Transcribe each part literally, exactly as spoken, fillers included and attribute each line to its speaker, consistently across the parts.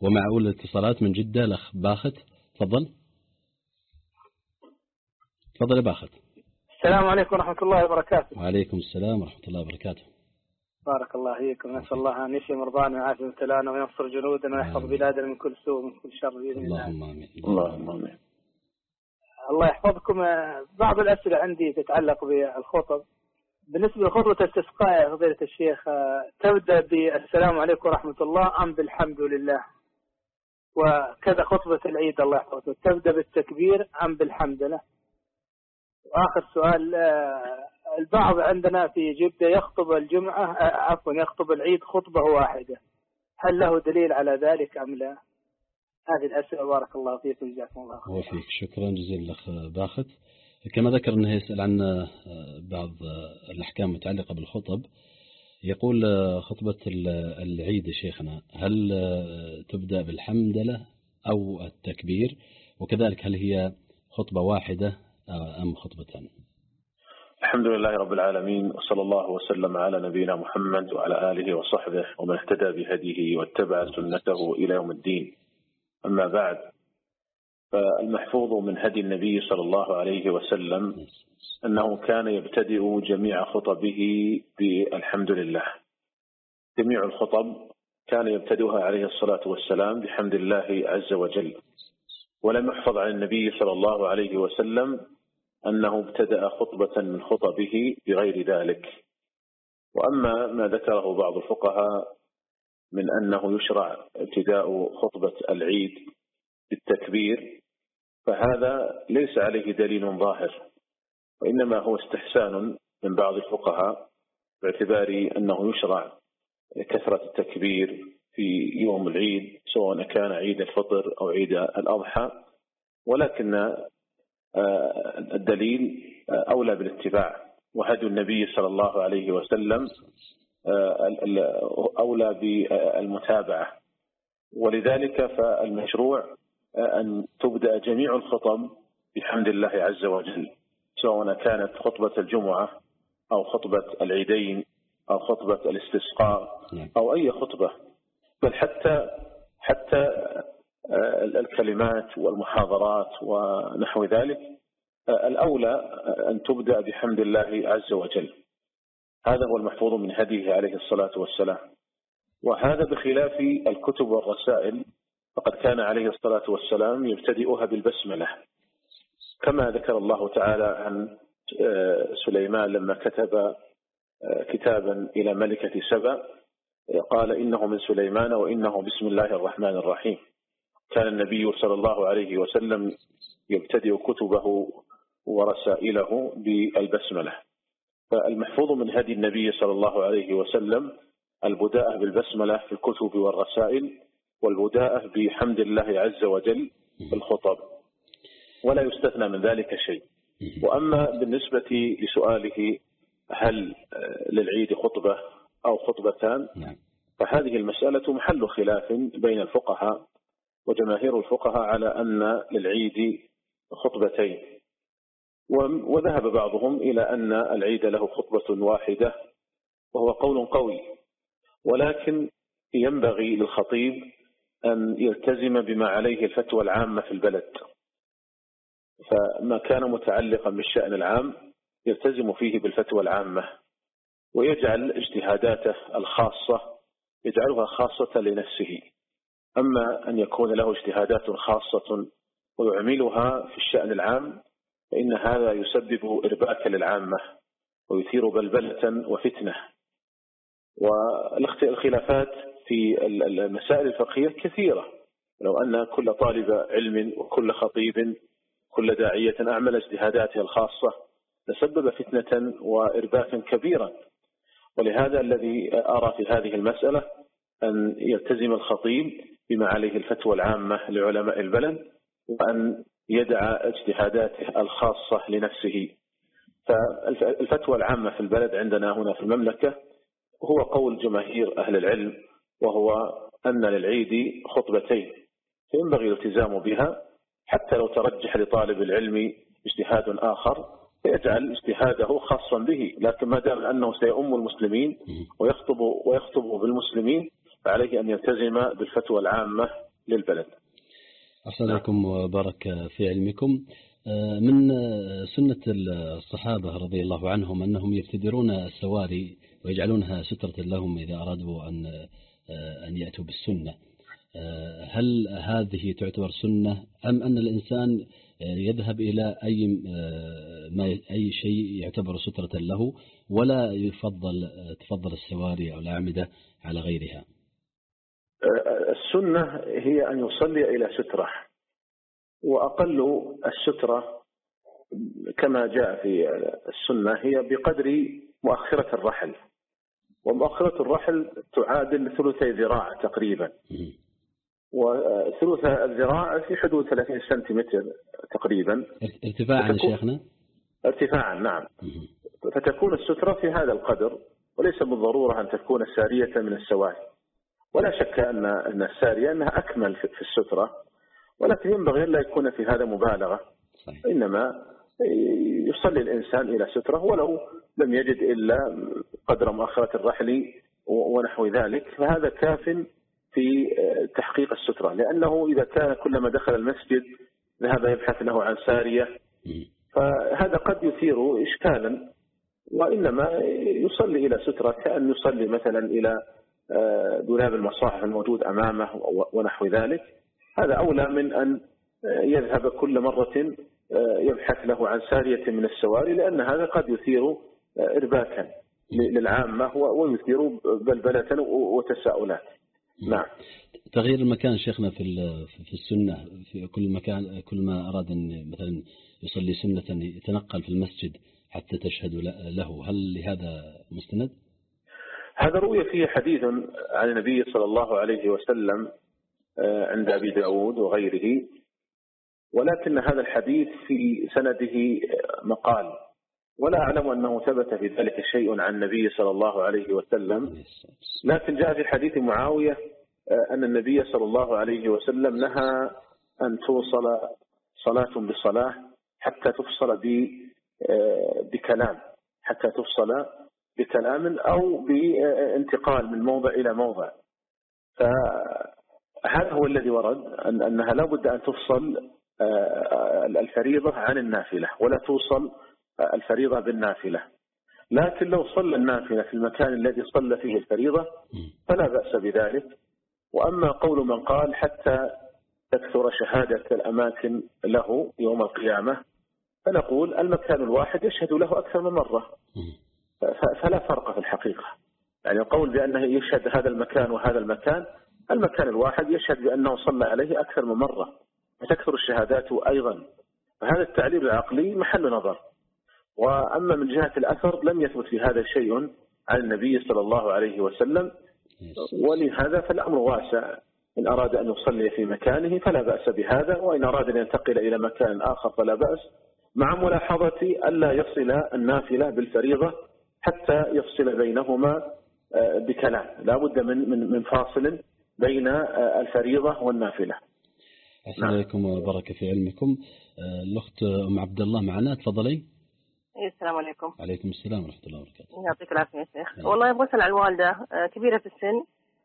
Speaker 1: ومع أول الاتصالات من جدة الأخ باخت. تفضل تفضل يا باخت.
Speaker 2: السلام عليكم ورحمة الله وبركاته.
Speaker 1: وعليكم السلام ورحمة الله وبركاته.
Speaker 2: بارك الله فيكم. نسأل الله أن يشفي مرضانا ويعافي مبتلانا وينصر جنودنا ويحفظ بلادنا من كل سوء ومن كل شر بإذن الله.
Speaker 1: اللهم آمين.
Speaker 3: اللهم آمين.
Speaker 2: الله يحفظكم. بعض الأسئلة عندي تتعلق بالخطب. بالنسبة لخطبة الاستسقاء يا فضيلة الشيخ، تبدأ بالسلام عليكم ورحمة الله أم بالحمد لله؟ وكذا خطبة العيد الله يحفظكم تبدأ بالتكبير أم بالحمد لله؟ وآخر سؤال، البعض عندنا في جدة يخطب الجمعة عفوا يخطب العيد خطبة واحدة، هل له دليل على ذلك أم لا؟ هذه الأسئلة. بارك الله فيكم جزاكم الله خير.
Speaker 1: وفيك شكرا جزيلا الأخ باخت. كما ذكر أنه يسأل عن بعض الأحكام المتعلقة بالخطب، يقول خطبة العيد شيخنا هل تبدأ بالحمدلله أو التكبير، وكذلك هل هي خطبة واحدة أم خطبتان؟
Speaker 3: الحمد لله رب العالمين، وصلى الله وسلم على نبينا محمد وعلى آله وصحبه ومن اهتدى بهديه واتبع سنته إلى يوم الدين. أما بعد، فالمحفوظ من هدي النبي صلى الله عليه وسلم أنه كان يبتدئ جميع خطبه بالحمد لله. جميع الخطب كان يبتدئها عليه الصلاة والسلام بحمد الله عز وجل، ولم يحفظ عن النبي صلى الله عليه وسلم أنه ابتدأ خطبة من خطبه بغير ذلك. وأما ما ذكره بعض الفقهاء من أنه يشرع ابتداء خطبة العيد بالتكبير، فهذا ليس عليه دليل ظاهر، وإنما هو استحسان من بعض الفقهاء باعتبار أنه يشرع كثرة التكبير في يوم العيد سواء كان عيد الفطر أو عيد الأضحى، ولكن الدليل أولى بالاتباع، وهدي النبي صلى الله عليه وسلم أولى بالمتابعة. ولذلك فالمشروع أن تبدأ جميع الخطب بحمد الله عز وجل، سواء كانت خطبة الجمعة أو خطبة العيدين أو خطبة الاستسقاء أو أي خطبة، بل حتى حتى الكلمات والمحاضرات ونحو ذلك الأولى أن تبدأ بحمد الله عز وجل. هذا هو المحفوظ من هديه عليه الصلاة والسلام، وهذا بخلاف الكتب والرسائل، فقد كان عليه الصلاة والسلام يبتدئها بالبسملة، كما ذكر الله تعالى عن سليمان لما كتب كتابا إلى ملكة سبأ قال إنه من سليمان وإنه بسم الله الرحمن الرحيم. كان النبي صلى الله عليه وسلم يبتدئ كتبه ورسائله بالبسملة. فالمحفوظ من هدي النبي صلى الله عليه وسلم البداءة بالبسملة في الكتب والرسائل، والبداءة بحمد الله عز وجل في الخطب، ولا يستثنى من ذلك شيء. وأما بالنسبة لسؤاله هل للعيد خطبة أو خطبتان، فهذه المسألة محل خلاف بين الفقهاء، وجماهير الفقهاء على أن للعيد خطبتين، وذهب بعضهم إلى أن العيد له خطبة واحدة، وهو قول قوي، ولكن ينبغي للخطيب أن يلتزم بما عليه الفتوى العامة في البلد، فما كان متعلقا بالشأن العام يلتزم فيه بالفتوى العامة، ويجعل اجتهاداته الخاصة يجعلها خاصة لنفسه. أما أن يكون له اجتهادات خاصة ويعملها في الشأن العام فإن هذا يسبب إرباكا للعامة ويثير بلبلة وفتنة. والخلافات في المسائل الفقهية كثيرة، لو أن كل طالب علم وكل خطيب كل داعية أعمل اجتهاداته الخاصة لسبب فتنة وإرباكا كبيرا. ولهذا الذي أرى في هذه المسألة أن يلتزم الخطيب بما عليه الفتوى العامة لعلماء البلد، وأن يدع اجتهاداته الخاصة لنفسه. فالفتوى العامة في البلد عندنا هنا في المملكة هو قول جماهير أهل العلم، وهو أن للعيد خطبتين، فينبغي الالتزام بها، حتى لو ترجح لطالب العلم اجتهاد آخر فيجعل اجتهاده خاصا به، لكن ما دام أنه سيؤم المسلمين ويخطب ويخطب بالمسلمين فعليه أن يلتزم بالفتوى العامة للبلد.
Speaker 1: أحسن عليكم وبارك في علمكم. من سنة الصحابة رضي الله عنهم أنهم يفتدرون السواري ويجعلونها سترة لهم إذا أرادوا أن أن يأتوا بالسنة. هل هذه تعتبر سنة أم أن الإنسان يذهب إلى أي ما أي شيء يعتبر سترة له ولا يفضل تفضل السواري أو الأعمدة على غيرها؟
Speaker 3: السنة هي أن يصلي إلى سترة، وأقل السترة كما جاء في السنة هي بقدر مؤخرة الرحل، ومؤخرة الرحل تعادل ثلثي ذراع تقريبا، وثلث الذراع في حدود ثلاثين سنتيمتر تقريبا
Speaker 1: ارتفاعا يا شيخنا.
Speaker 3: ارتفاعا نعم. فتكون السترة في هذا القدر، وليس بالضرورة أن تكون سارية من السواري، ولا شك أن أن السارية أنها أكمل في السترة، ولكن ينبغي أن لا يكون في هذا مبالغة. صحيح. إنما يصلي الإنسان إلى سترة ولو لم يجد إلا قدر مؤخرة الرحل ونحو ذلك، فهذا كاف في تحقيق السترة، لأنه إذا كان كلما دخل المسجد ذهب يبحث له عن سارية فهذا قد يثير إشكالا، وإنما يصلي إلى سترة كأن يصلي مثلا إلى دولاب المصاحف الموجود أمامه ونحو ذلك. هذا أولى من أن يذهب كل مرة يبحث له عن سارية من السواري، لأن هذا قد يثير إرباكا للعامة ويثير بلبلة وتساؤلات. نعم.
Speaker 1: تغيير المكان شيخنا في في السنة في كل مكان، كل ما أراد أن مثلا يصلي سنة يتنقل في المسجد حتى تشهد له، هل لهذا مستند؟
Speaker 3: هذا روي فيه حديث عن النبي صلى الله عليه وسلم عند أبي داود وغيره، ولكن هذا الحديث في سنده مقال، ولا أعلم أنه ثبت في ذلك شيء عن النبي صلى الله عليه وسلم. لكن جاء في حديث معاوية أن النبي صلى الله عليه وسلم نهى أن توصل صلاة بصلاة حتى تفصل بكلام حتى تفصل بكلام أو بانتقال من موضع إلى موضع. فهذا هو الذي ورد أنها لا بد أن تفصل الفريضة عن النافلة، ولا توصل الفريضة بالنافلة. لكن لو صلى النافلة في المكان الذي صلى فيه الفريضة فلا بأس بذلك. وأما قول من قال حتى تكثر شهادة الأماكن له يوم القيامة، فنقول المكان الواحد يشهد له أكثر من مرة، فلا فرق في الحقيقة. يعني القول بأنه يشهد هذا المكان وهذا المكان، المكان الواحد يشهد بأنه صلى عليه أكثر من مرة، فتكثر الشهادات أيضا. فهذا التعليل العقلي محل نظر. وأما من جهة الأثر لم يثبت في هذا شيء عن النبي صلى الله عليه وسلم، ولهذا فالأمر واسع. إن أراد أن يصلي في مكانه فلا بأس بهذا، وإن أراد أن ينتقل إلى مكان آخر فلا بأس، مع ملاحظة ألا يصل النافلة بالفريضة حتى يفصل بينهما بكلام. لا بد من من من فاصل بين الفريضة والنافلة.
Speaker 1: السلام عليكم وبارك في علمكم. الأخت أم عبد الله معنا، تفضلي.
Speaker 4: السلام عليكم.
Speaker 1: عليكم السلام ورحمة الله وبركاته.
Speaker 4: يعطيك العافية يا شيخ. والله أبغى أسأل عن الوالدة كبيرة في السن،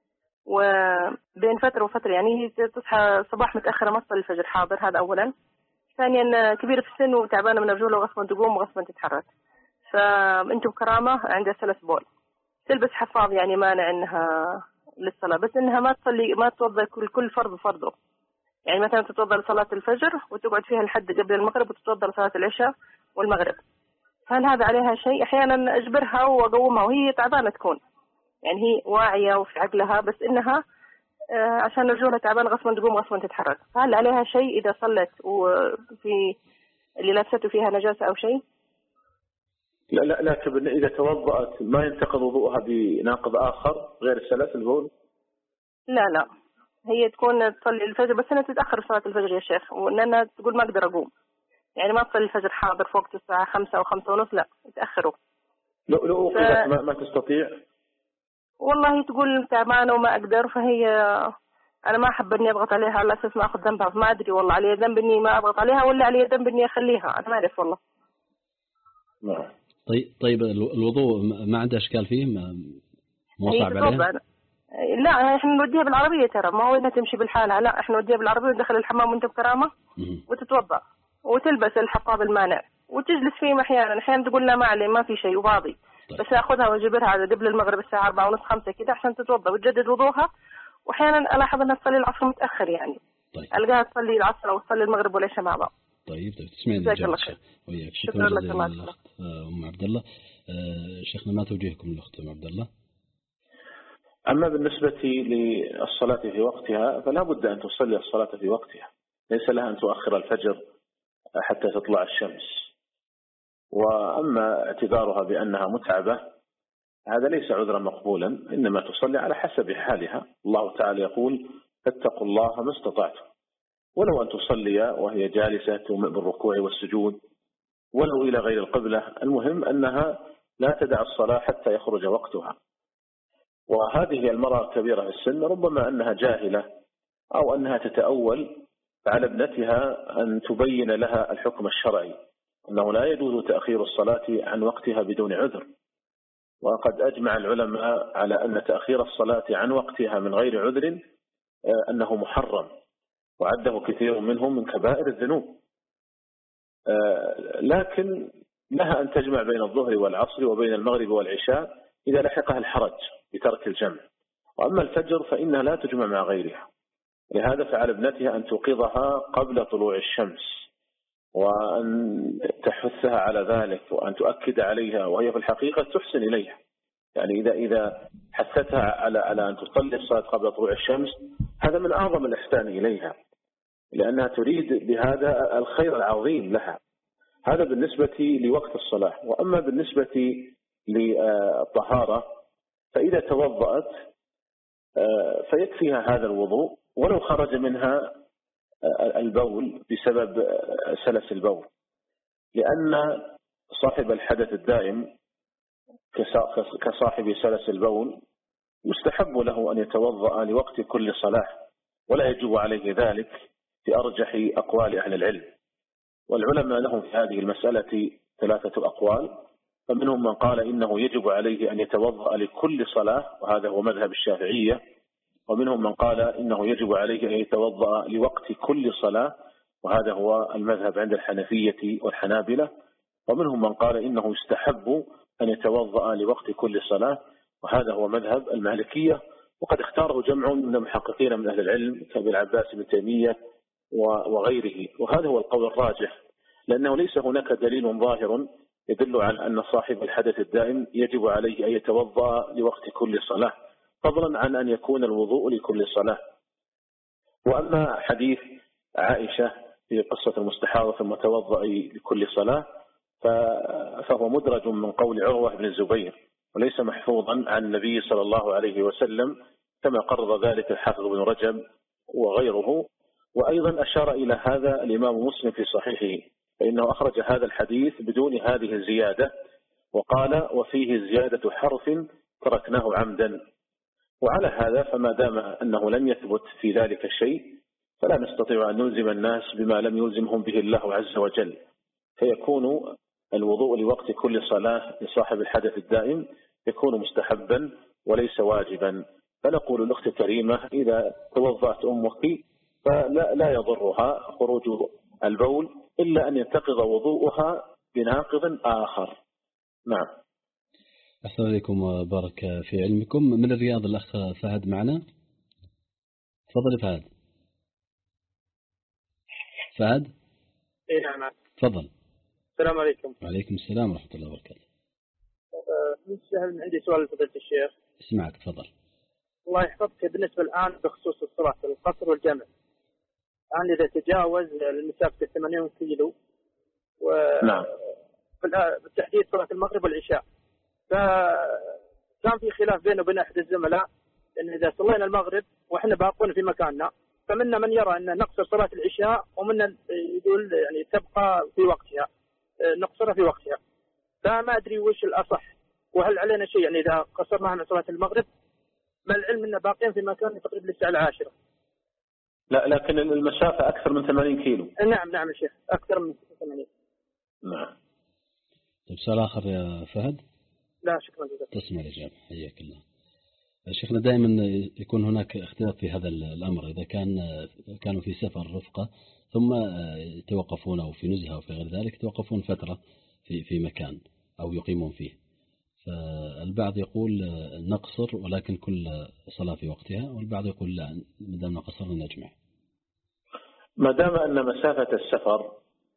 Speaker 4: وبين فترة وفترة يعني هي تصحى صباح متأخرة ما تصلي الفجر، حاضر، هذا أولا. ثانيا كبيرة في السن وتعبانة من الرجولة وغصبا تقوم وغصبا تتحرك، فأنتم بكرامة عندها سلس بول، تلبس حفاظ يعني مانع إنها للصلاة، بس إنها ما تصلي ما تتوضأ كل كل فرض فرضه. يعني مثلا تتوضأ لصلاة الفجر وتقعد فيها لحد قبل المغرب، وتتوضأ لصلاة العشاء والمغرب. هل هذا عليها شيء؟ أحيانا أجبرها وأقومها وهي تعبانة تكون، يعني هي واعية وفي عقلها، بس إنها آه عشان رجولها تعبانة غصبا تقوم غصبا تتحرك. فهل عليها شيء إذا صلت وفي اللي لابسته فيها نجاسة أو شيء؟
Speaker 3: لا لا لكن إذا توضأت ما ينتقض وضوءها بناقض آخر غير السلس البول؟
Speaker 4: لا لا، هي تكون تصلي الفجر بس أنا تتأخر صلاة الفجر يا شيخ، وأنها تقول ما أقدر أقوم، يعني ما تصلي الفجر حاضر فوق الساعة خمسة أو خمسة ونص، لا يتأخروا.
Speaker 3: لو لو ف... ما, ما تستطيع؟
Speaker 4: والله تقول تعبانة وما أقدر، فهي أنا ما أحب إني أضغط عليها على أساس ما أخذ ذنبها، فما أدري والله علي ذنب إني ما أضغط عليها ولا علي ذنب إني أخليها، أنا ما أعرف والله.
Speaker 3: نعم.
Speaker 1: طيب طيب الوضوء ما عنده إشكال فيه؟ مو صعب عليها؟
Speaker 4: لا احنا نوديها بالعربية ترى، ما هو انها تمشي بالحالة، لا احنا نوديها بالعربية وندخل الحمام وانت بكرامة وتتوضأ وتلبس الحفاض المانع وتجلس فيه احيانا، احيانا تقول لا ما عليه ما في شيء وفاضي. طيب. بس اخذها واجبرها على قبل المغرب الساعة أربعة ونص خمسة كده عشان تتوضأ وتجدد وضوءها، واحيانا الاحظ انها تصلي العصر متأخر يعني. طيب. القاها تصلي العصر او تصلي المغرب والعشاء مع بعض.
Speaker 1: طيب طيب تسمعين الإجابة وياك. شكرا جزيلا للأخت أم عبد الله. شيخنا ما توجيهكم للأخت أم عبد الله؟
Speaker 3: أما بالنسبة للصلاة في وقتها فلا بد أن تصلي الصلاة في وقتها، ليس لها أن تؤخر الفجر حتى تطلع الشمس. وأما اعتذارها بأنها متعبة هذا ليس عذرا مقبولا، إنما تصلي على حسب حالها. الله تعالى يقول فاتقوا الله ما استطعتم، ولو أن تصلي وهي جالسة تومئ بالركوع والسجود ولو إلى غير القبلة، المهم أنها لا تدع الصلاة حتى يخرج وقتها. وهذه المرأة كبيرة في السن ربما أنها جاهلة أو أنها تتأول، فعلى ابنتها أن تبين لها الحكم الشرعي أنه لا يجوز تأخير الصلاة عن وقتها بدون عذر. وقد أجمع العلماء على أن تأخير الصلاة عن وقتها من غير عذر أنه محرم، وعده كثير منهم من كبائر الذنوب. لكن لها أن تجمع بين الظهر والعصر وبين المغرب والعشاء إذا لحقها الحرج بترك الجمع. وأما الفجر فإنها لا تجمع مع غيرها، لهذا فعلى ابنتها أن توقظها قبل طلوع الشمس وأن تحثها على ذلك وأن تؤكد عليها، وهي في الحقيقة تحسن إليها. يعني إذا إذا حثتها على على أن تصلي الصلاة قبل طلوع الشمس هذا من أعظم الإحسان إليها، لأنها تريد بهذا الخير العظيم لها. هذا بالنسبة لوقت الصلاة. وأما بالنسبة للطهارة فإذا توضأت فيكفيها هذا الوضوء ولو خرج منها البول بسبب سلس البول، لأن صاحب الحدث الدائم كصاحب سلس البول يستحب له أن يتوضأ لوقت كل صلاة، ولا يجب عليه ذلك في أرجح أقوال أهل العلم. والعلماء لهم في هذه المسألة ثلاثة أقوال، فمنهم من قال إنه يجب عليه أن يتوضأ لكل صلاة وهذا هو مذهب الشافعية، ومنهم من قال إنه يجب عليه أن يتوضأ لوقت كل صلاة وهذا هو المذهب عند الحنفية والحنابلة، ومنهم من قال إنه يستحب أن يتوضأ لوقت كل صلاة وهذا هو مذهب المالكية. وقد اختاره جمع من المحققين من أهل العلم كابن العباس بن تيمية وغيره، وهذا هو القول الراجح، لأنه ليس هناك دليل ظاهر يدل على أن صاحب الحدث الدائم يجب عليه أن يتوضأ لوقت كل صلاة، فضلا عن أن يكون الوضوء لكل صلاة. وأما حديث عائشة في قصة المستحاضة ثم توضأ لكل صلاة فهو مدرج من قول عروة بن الزبير وليس محفوظا عن النبي صلى الله عليه وسلم كما قرر ذلك الحافظ بن رجب وغيره. وأيضا أشار إلى هذا الإمام مسلم في صحيحه، فإنه أخرج هذا الحديث بدون هذه الزيادة وقال وفيه زيادة حرف تركناه عمدا. وعلى هذا فما دام أنه لم يثبت في ذلك الشيء فلا نستطيع أن نلزم الناس بما لم يلزمهم به الله عز وجل، فيكون الوضوء لوقت كل صلاة لصاحب الحدث الدائم يكون مستحبا وليس واجبا. فنقول الأخت الكريمة إذا توضأت أمك فلا لا يضرها خروج البول إلا أن ينتقض وضوءها بناقض آخر. نعم.
Speaker 1: أحسن عليكم وبارك في علمكم. من الرياض الأخ فهد معنا، تفضل فهد. فهد
Speaker 2: إيه نعم
Speaker 1: تفضل.
Speaker 2: السلام عليكم.
Speaker 1: وعليكم السلام ورحمة الله وبركاته.
Speaker 2: أه عندي سؤال لفضيلة الشيخ.
Speaker 1: اسمعك تفضل.
Speaker 2: الله يحفظك. بالنسبة الآن بخصوص الصلاة القصر والجمع، الآن إذا تجاوز المسافة ثمانين كيلو و
Speaker 3: نعم
Speaker 2: بالتحديد صلاة المغرب والعشاء، فكان في خلاف بينه وبين أحد الزملاء أن إذا صلينا المغرب وإحنا باقون في مكاننا فمنا من يرى أن نقصر صلاة العشاء ومنا يقول يعني تبقى في وقتها نقصرها في وقتها، فما أدري وش الأصح وهل علينا شيء يعني إذا قصرنا عن صلاة المغرب مع العلم أننا باقين في مكان تقريبا للساعة العاشرة.
Speaker 3: لا لكن المسافة أكثر من ثمانين كيلو.
Speaker 2: نعم نعم يا شيخ أكثر من ثمانين.
Speaker 3: نعم.
Speaker 1: طيب سؤال آخر يا فهد؟
Speaker 2: لا شكرا جزيلا.
Speaker 1: تسمع الإجابة حياك الله. شيخنا دائما يكون هناك اختلاف في هذا الأمر، إذا كان كانوا في سفر رفقة ثم يتوقفون أو في نزهة أو في غير ذلك يتوقفون فترة في في مكان أو يقيمون فيه، فالبعض يقول نقصر ولكن كل صلاة في وقتها، والبعض يقول لا، ما دام نقصر نجمع.
Speaker 3: ما دام أن مسافة السفر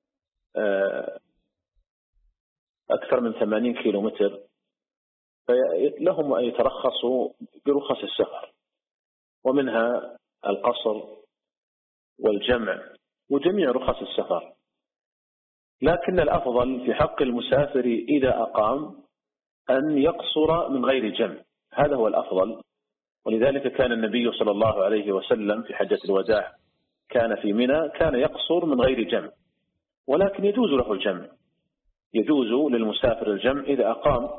Speaker 3: أكثر من ثمانين كيلو متر لهم أن يترخصوا برخص السفر، ومنها القصر والجمع وجميع رخص السفر. لكن الأفضل في حق المسافر إذا أقام أن يقصر من غير جمع، هذا هو الأفضل. ولذلك كان النبي صلى الله عليه وسلم في حجة الوداع كان في منى كان يقصر من غير جمع، ولكن يجوز له الجمع، يجوز للمسافر الجمع إذا أقام.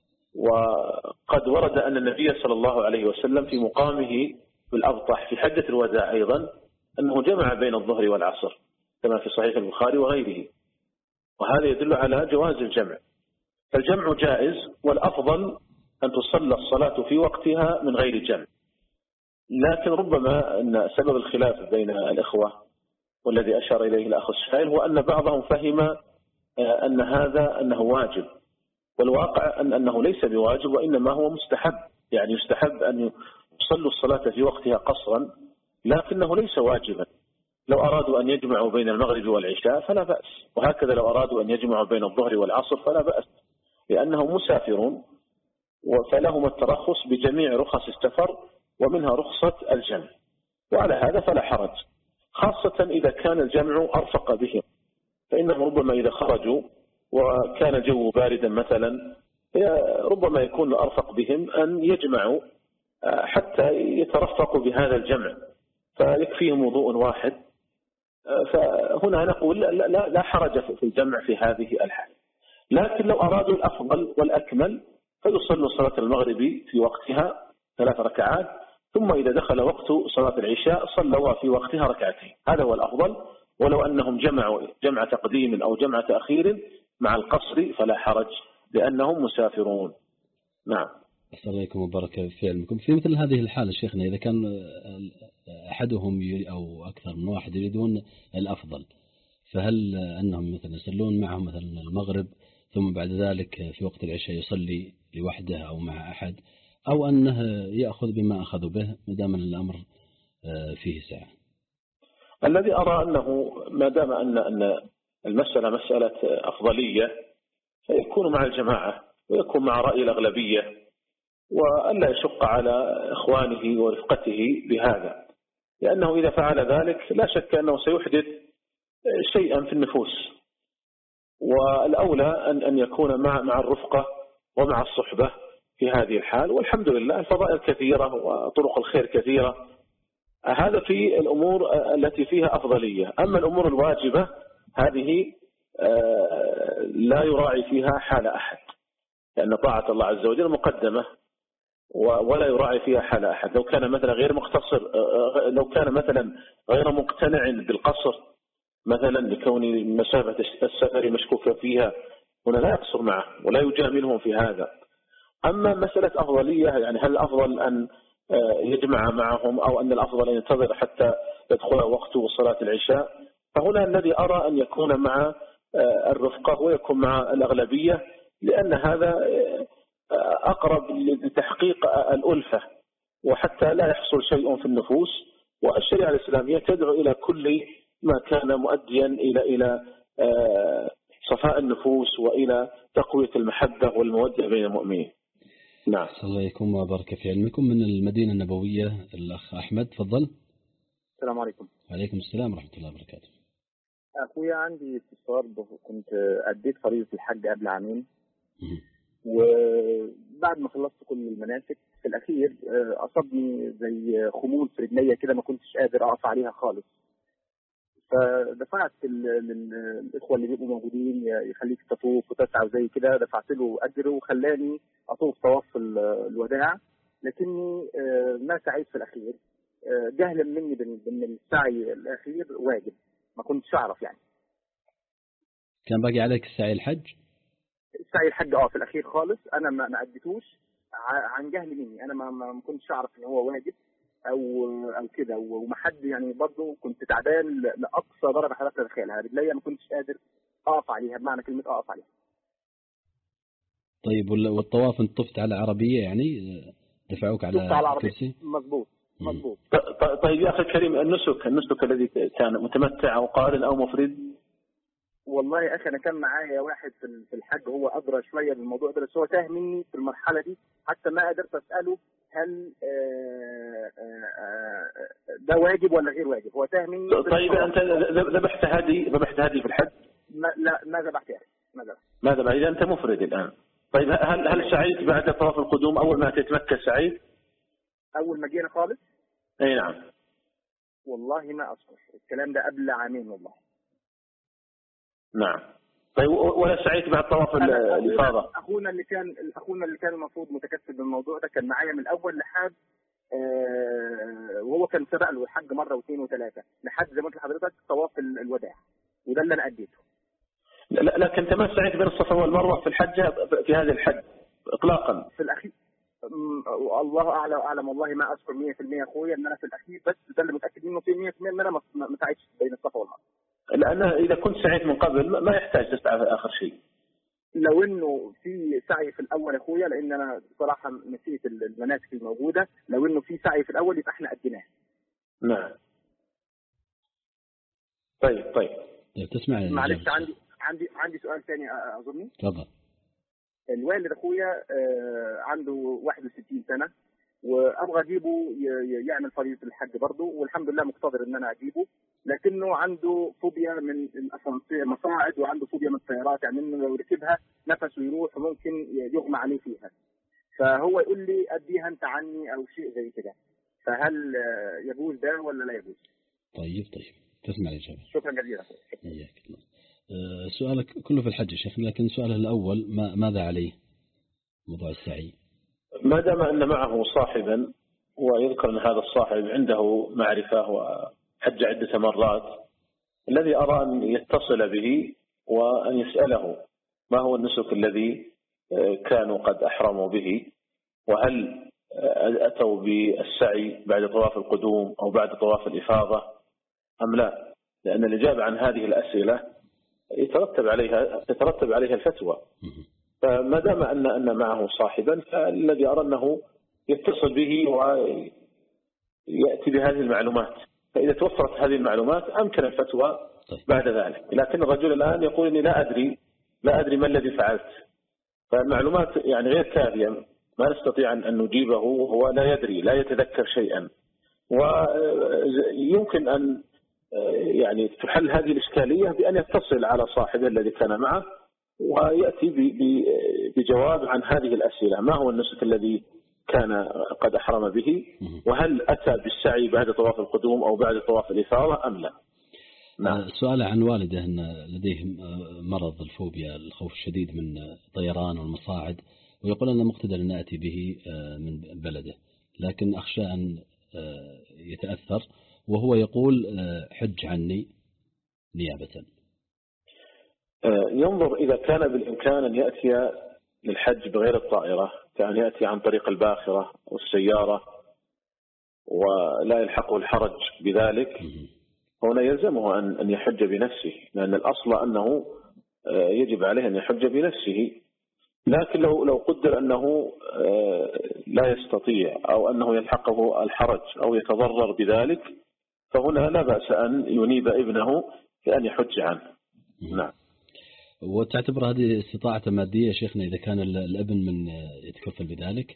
Speaker 3: وقد ورد أن النبي صلى الله عليه وسلم في مقامه بالأبطح في حجة الوداع أيضا أنه جمع بين الظهر والعصر كما في صحيح البخاري وغيره، وهذا يدل على جواز الجمع. فالجمع جائز، والأفضل أن تصلى الصلاة في وقتها من غير جمع. لكن ربما أن سبب الخلاف بين الإخوة والذي أشار إليه الأخ السائل هو أن بعضهم فهم أن هذا أنه واجب، والواقع أن أنه ليس بواجب وإنما هو مستحب، يعني يستحب أن يصلوا الصلاة في وقتها قصرا، لكنه ليس واجبا. لو أرادوا أن يجمعوا بين المغرب والعشاء فلا بأس، وهكذا لو أرادوا أن يجمعوا بين الظهر والعصر فلا بأس، لأنهم مسافرون فلهم الترخص بجميع رخص السفر ومنها رخصة الجمع، وعلى هذا فلا حرج، خاصة إذا كان الجمع أرفق بهم، فإنهم ربما إذا خرجوا وكان الجو باردا مثلا ربما يكون أرفق بهم أن يجمعوا حتى يترفقوا بهذا الجمع فيكفيهم وضوء واحد. فهنا نقول لا, لا, لا حرج في الجمع في هذه الحالة. لكن لو أرادوا الأفضل والأكمل فيصلوا صلاة المغرب في وقتها ثلاث ركعات، ثم إذا دخل وقت صلاة العشاء صلوا في وقتها ركعتين، هذا هو الأفضل. ولو أنهم جمعوا جمع تقديم أو جمع تأخير مع القصر فلا حرج لأنهم مسافرون. نعم.
Speaker 1: السلام عليكم وبارك في علمكم. في مثل هذه الحالة شيخنا إذا كان أحدهم أو أكثر من واحد يريدون الأفضل، فهل أنهم مثلا يصلون معهم مثلا المغرب ثم بعد ذلك في وقت العشاء يصلي لوحده أو مع أحد، أو أنه يأخذ بما أخذوا به ما دام الأمر فيه سعة؟
Speaker 3: الذي أرى أنه ما دام أن أن المسألة مسألة أفضلية فيكون مع الجماعة ويكون مع رأي الأغلبية، وألا يشق على إخوانه ورفقته بهذا، لأنه إذا فعل ذلك لا شك أنه سيحدث شيئا في النفوس، والأولى أن أن يكون مع مع الرفقة ومع الصحبة في هذه الحال. والحمد لله الفضائل كثيرة وطرق الخير كثيرة، هذا في الأمور التي فيها أفضلية. أما الأمور الواجبة هذه لا يراعي فيها حال أحد، لأن طاعة الله عز وجل مقدمة ولا يراعي فيها حال أحد. لو كان مثلا غير مقتصر، لو كان مثلا غير مقتنع بالقصر مثلا لكون مسافة السفر مشكوكة فيها، هنا لا يقصر معه ولا يجاملهم في هذا. أما مسألة أفضلية، يعني هل الأفضل أن يجمع معهم أو أن الأفضل أن ينتظر حتى يدخل وقت صلاة العشاء، فهنا الذي أرى أن يكون مع الرفقة ويكون مع الأغلبية، لأن هذا أقرب لتحقيق الألفة وحتى لا يحصل شيء في النفوس. والشريعة الإسلامية تدعو إلى كل ما كان مؤديا إلى إلى صفاء النفوس وإلى تقوية المحبة والمودة بين المؤمنين. نعم.
Speaker 1: الله عليكم وبارك في علمكم. من المدينة النبوية الأخ أحمد، تفضل.
Speaker 5: السلام عليكم.
Speaker 1: عليكم السلام ورحمة الله وبركاته.
Speaker 5: أخويا عندي استفسار، كنت أديت فريضة الحج قبل عامين، وبعد ما خلصت كل المناسك في الأخير أصابني زي خمول في رجليا كده، ما كنتش قادر أقف عليها خالص. فدفعت للإخوة اللي بيبقوا موجودين يخليك تطوف وتسعى وزي كده، دفعت له أجر وخلاني أطوف طواف الوداع، لكني ما سعيت في الأخير جهلا مني بأن السعي الأخير واجب، ما كنتش أعرف. يعني
Speaker 1: كان باقي عليك السعي الحج؟
Speaker 5: السعي الحج اه في الأخير خالص أنا ما أديتوش، عن جهل مني، انا ما ما كنتش اعرف ان هو واجب او او كده، وما حد يعني برضه كنت تعبان لاقصى درجه حضرتك تتخيلها، رجليا ما كنتش قادر اقف عليها بمعنى كلمه اقف عليها.
Speaker 1: طيب والطواف انت طفت على عربيه يعني دفعوك على,
Speaker 5: على
Speaker 1: كرسي؟
Speaker 5: مضبوط مضبوط.
Speaker 3: طيب يا اخي الكريم، النسك النسك الذي كان متمتع او قارن او مفرد؟
Speaker 5: والله يا اخي انا كان معايا واحد في الحج هو ادرى شويه بالموضوع ده، بس هو تاه مني في المرحله دي، حتى ما قدرت اساله هل ده واجب ولا غير واجب، هو تاه مني.
Speaker 3: طيب انت ذبحت هدي ذبحت هدي في الحج؟
Speaker 5: ما لا ما ذبحت يا اخي ما ذبحت
Speaker 3: ما ذبحت. اذا انت مفرد الان. طيب هل هل سعيت بعد طواف القدوم اول ما اتيت مكه سعيت؟
Speaker 5: اول ما جينا خالص؟
Speaker 3: اي نعم.
Speaker 5: والله ما اذكر الكلام ده قبل عامين والله.
Speaker 3: نعم. طيب ولا سعيت بعد طواف الافاضه؟
Speaker 5: اخونا اللي كان اخونا اللي كان المفروض متكفل بالموضوع ده كان معايا من الاول لحد آه وهو كان سبق له الحج مره واثنين وثلاثه لحد زي ما قلت لحضرتك طواف الوداع، وده اللي انا اديته.
Speaker 3: لا لكن انت ما سعيت بين الصفا والمروه في الحج في هذا الحج اطلاقا؟
Speaker 5: في الاخير الله اعلم اعلم والله ما اذكر مية في المية اخويا ان انا في الاخير، بس ده اللي متاكد منه في مية في المية ان انا ما سعيتش بين الصفا والمروه.
Speaker 3: لأن إذا كنت سعيت من قبل ما يحتاج تسعى في آخر شيء.
Speaker 5: لو إنه في سعي في الأول أخويا، لأن أنا بصراحة نسيت المناسك الموجودة، لو إنه في سعي في الأول يبقى إحنا أديناه.
Speaker 3: نعم. طيب طيب.
Speaker 1: تسمع.
Speaker 5: معلش عندي عندي عندي سؤال ثاني أظني.
Speaker 1: تفضل.
Speaker 5: الوالد أخويا عنده واحد وستين سنة وأبغى أجيبه يعمل فريضة الحج برضه، والحمد لله مقتدر إن أنا أجيبه، لكنه عنده فوبيا من الأسانسير مصاعد، وعنده فوبيا من الطيارات، يعني إنه لو ركبها نفسه يروح وممكن يغمى عليه فيها. فهو يقول لي أديها أنت عني أو شيء زي كده، فهل يجوز ده ولا لا يجوز؟
Speaker 1: طيب طيب تسمع الإجابة.
Speaker 5: شكرا جزيلا.
Speaker 1: إياك الله. أه سؤالك كله في الحج يا شيخ، لكن سؤاله الأول ما ماذا عليه موضوع السعي؟
Speaker 3: ما دام أن معه صاحبا ويذكر أن هذا الصاحب عنده معرفة وحج عدة مرات، الذي أرى أن يتصل به وأن يسأله ما هو النسك الذي كانوا قد أحرموا به، وهل أتوا بالسعي بعد طواف القدوم أو بعد طواف الإفاضة أم لا، لأن الإجابة عن هذه الأسئلة يترتب عليها تترتب عليها الفتوى. فما دام أن أن معه صاحبا، فالذي أرى أنه يتصل به ويأتي بهذه المعلومات، فإذا توفرت هذه المعلومات أمكن الفتوى بعد ذلك. لكن الرجل الآن يقول إني لا أدري لا أدري ما الذي فعلت، فالمعلومات يعني غير كافية، ما نستطيع أن نجيبه وهو لا يدري لا يتذكر شيئا. ويمكن أن يعني تحل هذه الإشكالية بأن يتصل على صاحبه الذي كان معه ويأتي بجواب عن هذه الأسئلة: ما هو النسك الذي كان قد أحرم به، وهل أتى بالسعي بعد طواف القدوم أو بعد طواف الإفاضة أم لا.
Speaker 1: نعم. سؤال عن والده أن لديه مرض الفوبيا، الخوف الشديد من الطيران والمصاعد، ويقول أنا مقتدر أن أتي به من بلده، لكن أخشى أن يتأثر، وهو يقول حج عني نيابة.
Speaker 3: ينظر إذا كان بالإمكان أن يأتي للحج بغير الطائرة، كأن يأتي عن طريق الباخرة والسيارة ولا يلحقه الحرج بذلك، هنا يلزمه أن يحج بنفسه، لأن الأصل أنه يجب عليه أن يحج بنفسه. لكن لو لو قدر أنه لا يستطيع أو أنه يلحقه الحرج أو يتضرر بذلك، فهنا لا بأس أن ينيب ابنه بأن يحج عنه. نعم.
Speaker 1: وتعتبر هذه استطاعة مادية يا شيخنا إذا كان الابن من يتكفل بذلك؟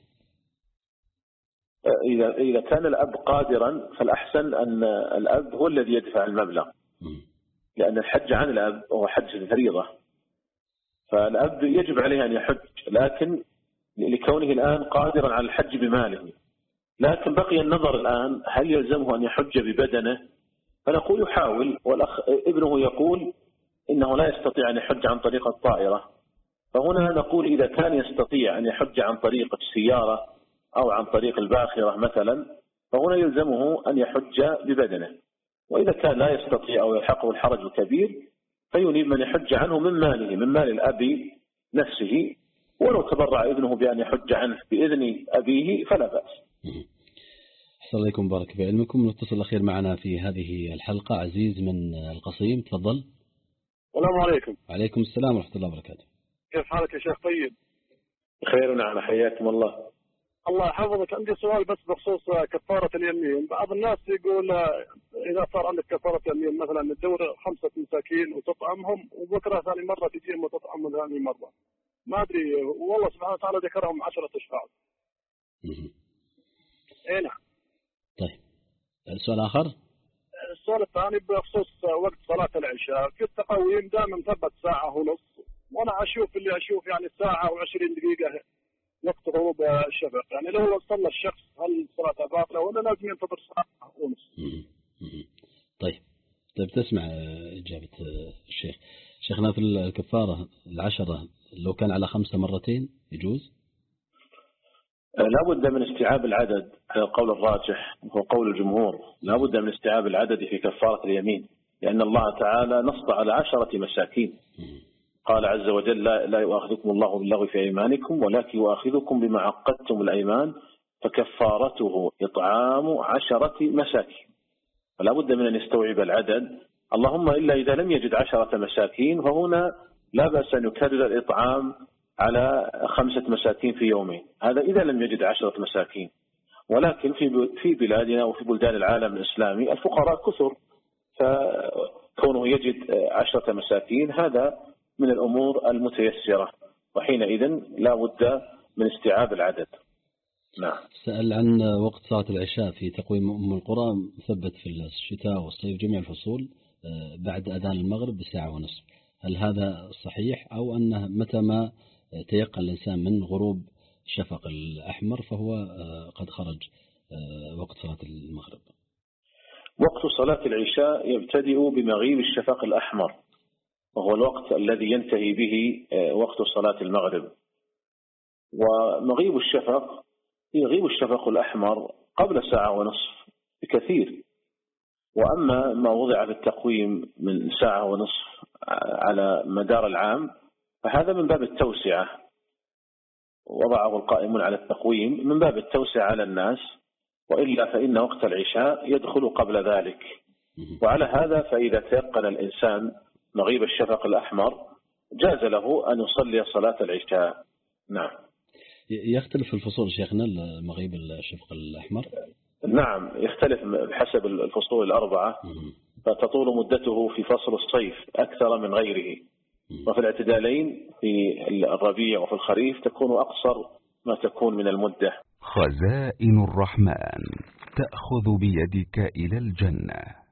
Speaker 3: إذا إذا كان الأب قادرا فالأحسن أن الأب هو الذي يدفع المبلغ، لأن الحج عن الأب هو حج الفريضة، فالأب يجب عليه أن يحج، لكن لكونه الآن قادرا على الحج بماله. لكن بقي النظر الآن هل يلزمه أن يحج ببدنه، فنقول يحاول، والأخ ابنه يقول إنه لا يستطيع أن يحج عن طريق الطائرة، فهنا نقول إذا كان يستطيع أن يحج عن طريق السيارة أو عن طريق الباخرة مثلا، فهنا يلزمه أن يحج ببدنه. وإذا كان لا يستطيع أو يلحقه الحرج الكبير، فينيب من يحج عنه من ماله، من مال الأب نفسه، ولو تبرع ابنه بأن يحج عنه بإذن أبيه فلا بأس.
Speaker 1: أحسن عليكم، بارك بعلمكم. نتصل الأخير معنا في هذه الحلقة عزيز من القصيم، تفضل.
Speaker 6: السلام عليكم.
Speaker 1: عليكم السلام ورحمة الله وبركاته.
Speaker 6: كيف حالك يا شيخ؟ طيب
Speaker 3: خير نعم، حياكم الله.
Speaker 6: الله يحفظك. عندي سؤال بس بخصوص كفارة اليمين. بعض الناس يقول إذا صار عندك كفارة يمين مثلا تدور خمسة مساكين وتطعمهم، وبكرة ثاني مرة تجيهم وتطعمهم ثاني مرة، ما أدري، والله سبحانه وتعالى ذكرهم عشرة أشخاص. إيه نعم.
Speaker 1: طيب السؤال آخر.
Speaker 6: السؤال الثاني بخصوص وقت صلاة العشاء. في التقويم دائما مثبت ساعة ونص، وأنا أشوف اللي أشوف يعني ساعة وعشرين دقيقة وقت غروب الشفق. يعني لو صلى الشخص هل صلاته باطلة ولا لازم ينتظر ساعة ونص؟
Speaker 1: طيب طيب تسمع إجابة الشيخ. شيخنا في الكفارة العشرة لو كان على خمسة مرتين يجوز؟
Speaker 3: لا بد من استيعاب العدد على القول الراجح وهو قول الجمهور. لا بد من استيعاب العدد في كفارة اليمين، لأن الله تعالى نص على عشرة مساكين. قال عز وجل: لا, لا يؤاخذكم الله باللغو في أيمانكم ولكن يؤاخذكم بما عقدتم الأيمان فكفارته إطعام عشرة مساكين. فلا بد من أن يستوعب العدد، اللهم إلا إذا لم يجد عشرة مساكين، فهنا لا بأس أن يكرر الإطعام على خمسة مساكين في يومين، هذا إذا لم يجد عشرة مساكين. ولكن في في بلادنا وفي بلدان العالم الإسلامي الفقراء كثر، فكونه يجد عشرة مساكين هذا من الأمور المتيسرة، وحينئذ لا بد من استيعاب العدد. نعم.
Speaker 1: سأل عن وقت صلاة العشاء في تقويم أم القرى، مثبت في الشتاء والصيف جميع الفصول بعد أذان المغرب بساعة ونصف، هل هذا صحيح أو أنه متى ما تيقن الإنسان من غروب الشفق الأحمر فهو قد خرج وقت صلاة المغرب؟
Speaker 3: وقت صلاة العشاء يبتدئ بمغيب الشفق الأحمر، وهو الوقت الذي ينتهي به وقت صلاة المغرب. ومغيب الشفق يغيب الشفق الأحمر قبل ساعة ونصف بكثير. وأما ما وضع في التقويم من ساعة ونصف على مدار العام فهذا من باب التوسعة، وضعه القائمون على التقويم من باب التوسعة على الناس، وإلا فإن وقت العشاء يدخل قبل ذلك. وعلى هذا فإذا تيقن الإنسان مغيب الشفق الأحمر جاز له أن يصلي صلاة العشاء. نعم.
Speaker 1: يختلف الفصول شيخنا مغيب الشفق الأحمر؟
Speaker 3: نعم يختلف بحسب الفصول الأربعة، فتطول مدته في فصل الصيف أكثر من غيره، وفي الاعتدالين في الربيع وفي الخريف تكون أقصر ما تكون من المدة.
Speaker 7: خزائن الرحمن تأخذ بيدك إلى الجنة.